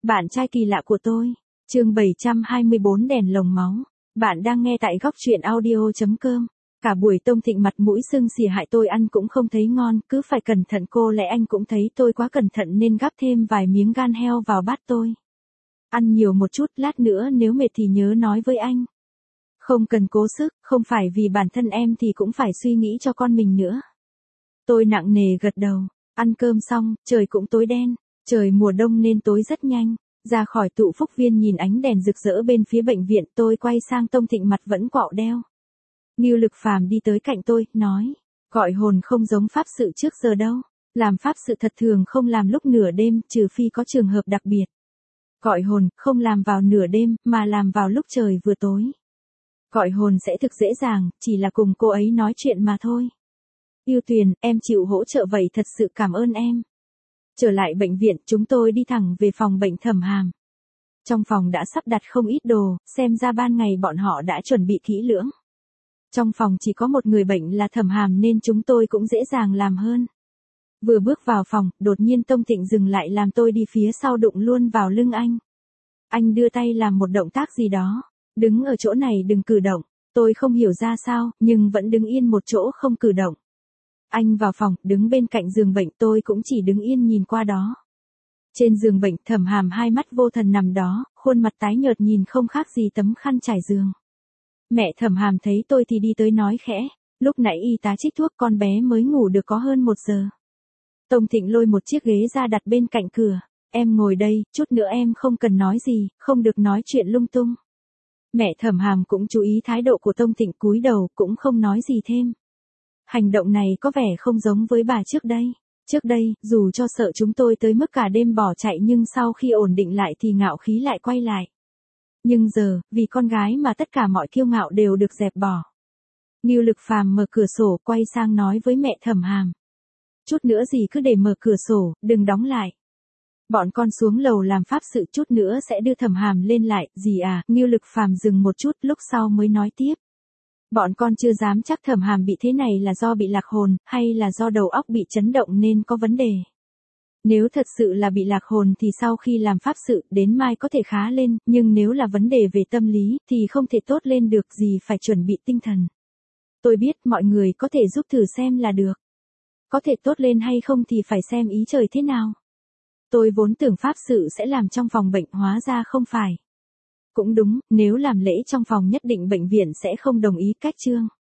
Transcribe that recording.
Bạn trai kỳ lạ của tôi. Chương 724 đèn lồng máu. Bạn đang nghe tại góc truyện audio.com. Cả buổi Tông Thịnh mặt mũi sưng xì hại tôi ăn cũng không thấy ngon, cứ phải cẩn thận, cô lẽ anh cũng thấy tôi quá cẩn thận nên gắp thêm vài miếng gan heo vào bát tôi. Ăn nhiều một chút, lát nữa nếu mệt thì nhớ nói với anh. Không cần cố sức, không phải vì bản thân em thì cũng phải suy nghĩ cho con mình nữa. Tôi nặng nề gật đầu. Ăn cơm xong, trời cũng tối đen. Trời mùa đông nên tối rất nhanh. Ra khỏi tụ phúc viên nhìn ánh đèn rực rỡ bên phía bệnh viện, tôi quay sang Tông Thịnh mặt vẫn quạo đeo. Ngưu Lực Phàm đi tới cạnh tôi, nói. Gọi hồn không giống pháp sự trước giờ đâu. Làm pháp sự thật thường không làm lúc nửa đêm, trừ phi có trường hợp đặc biệt. Gọi hồn, không làm vào nửa đêm, mà làm vào lúc trời vừa tối. Gọi hồn sẽ thực dễ dàng, chỉ là cùng cô ấy nói chuyện mà thôi. Yêu Tuyền, em chịu hỗ trợ vậy thật sự cảm ơn em. Trở lại bệnh viện, chúng tôi đi thẳng về phòng bệnh Thẩm Hàm. Trong phòng đã sắp đặt không ít đồ, xem ra ban ngày bọn họ đã chuẩn bị kỹ lưỡng. Trong phòng chỉ có một người bệnh là Thẩm Hàm nên chúng tôi cũng dễ dàng làm hơn. Vừa bước vào phòng, đột nhiên Tông Thịnh dừng lại làm tôi đi phía sau đụng luôn vào lưng anh. Anh đưa tay làm một động tác gì đó. Đứng ở chỗ này đừng cử động. Tôi không hiểu ra sao, nhưng vẫn đứng yên một chỗ không cử động. Anh vào phòng, đứng bên cạnh giường bệnh, tôi cũng chỉ đứng yên nhìn qua đó. Trên giường bệnh, Thẩm Hàm hai mắt vô thần nằm đó, khuôn mặt tái nhợt nhìn không khác gì tấm khăn trải giường. Mẹ Thẩm Hàm thấy tôi thì đi tới nói khẽ, lúc nãy y tá trích thuốc con bé mới ngủ được có hơn 1 giờ. Tông Thịnh lôi một chiếc ghế ra đặt bên cạnh cửa, em ngồi đây, chút nữa em không cần nói gì, không được nói chuyện lung tung. Mẹ Thẩm Hàm cũng chú ý thái độ của Tông Thịnh, cúi đầu cũng không nói gì thêm. Hành động này có vẻ không giống với bà trước đây. Trước đây, dù cho sợ chúng tôi tới mức cả đêm bỏ chạy nhưng sau khi ổn định lại thì ngạo khí lại quay lại. Nhưng giờ, vì con gái mà tất cả mọi kiêu ngạo đều được dẹp bỏ. Ngưu Lực Phàm mở cửa sổ quay sang nói với mẹ Thẩm Hàm. Chút nữa gì cứ để mở cửa sổ, đừng đóng lại. Bọn con xuống lầu làm pháp sự, chút nữa sẽ đưa Thẩm Hàm lên lại, gì à, Ngưu Lực Phàm dừng một chút lúc sau mới nói tiếp. Bọn con chưa dám chắc Thẩm Hàm bị thế này là do bị lạc hồn, hay là do đầu óc bị chấn động nên có vấn đề. Nếu thật sự là bị lạc hồn thì sau khi làm pháp sự, đến mai có thể khá lên, nhưng nếu là vấn đề về tâm lý, thì không thể tốt lên được, gì phải chuẩn bị tinh thần. Tôi biết mọi người có thể giúp thử xem là được. Có thể tốt lên hay không thì phải xem ý trời thế nào. Tôi vốn tưởng pháp sự sẽ làm trong phòng bệnh, hóa ra không phải. Cũng đúng, nếu làm lễ trong phòng nhất định bệnh viện sẽ không đồng ý, cách chương.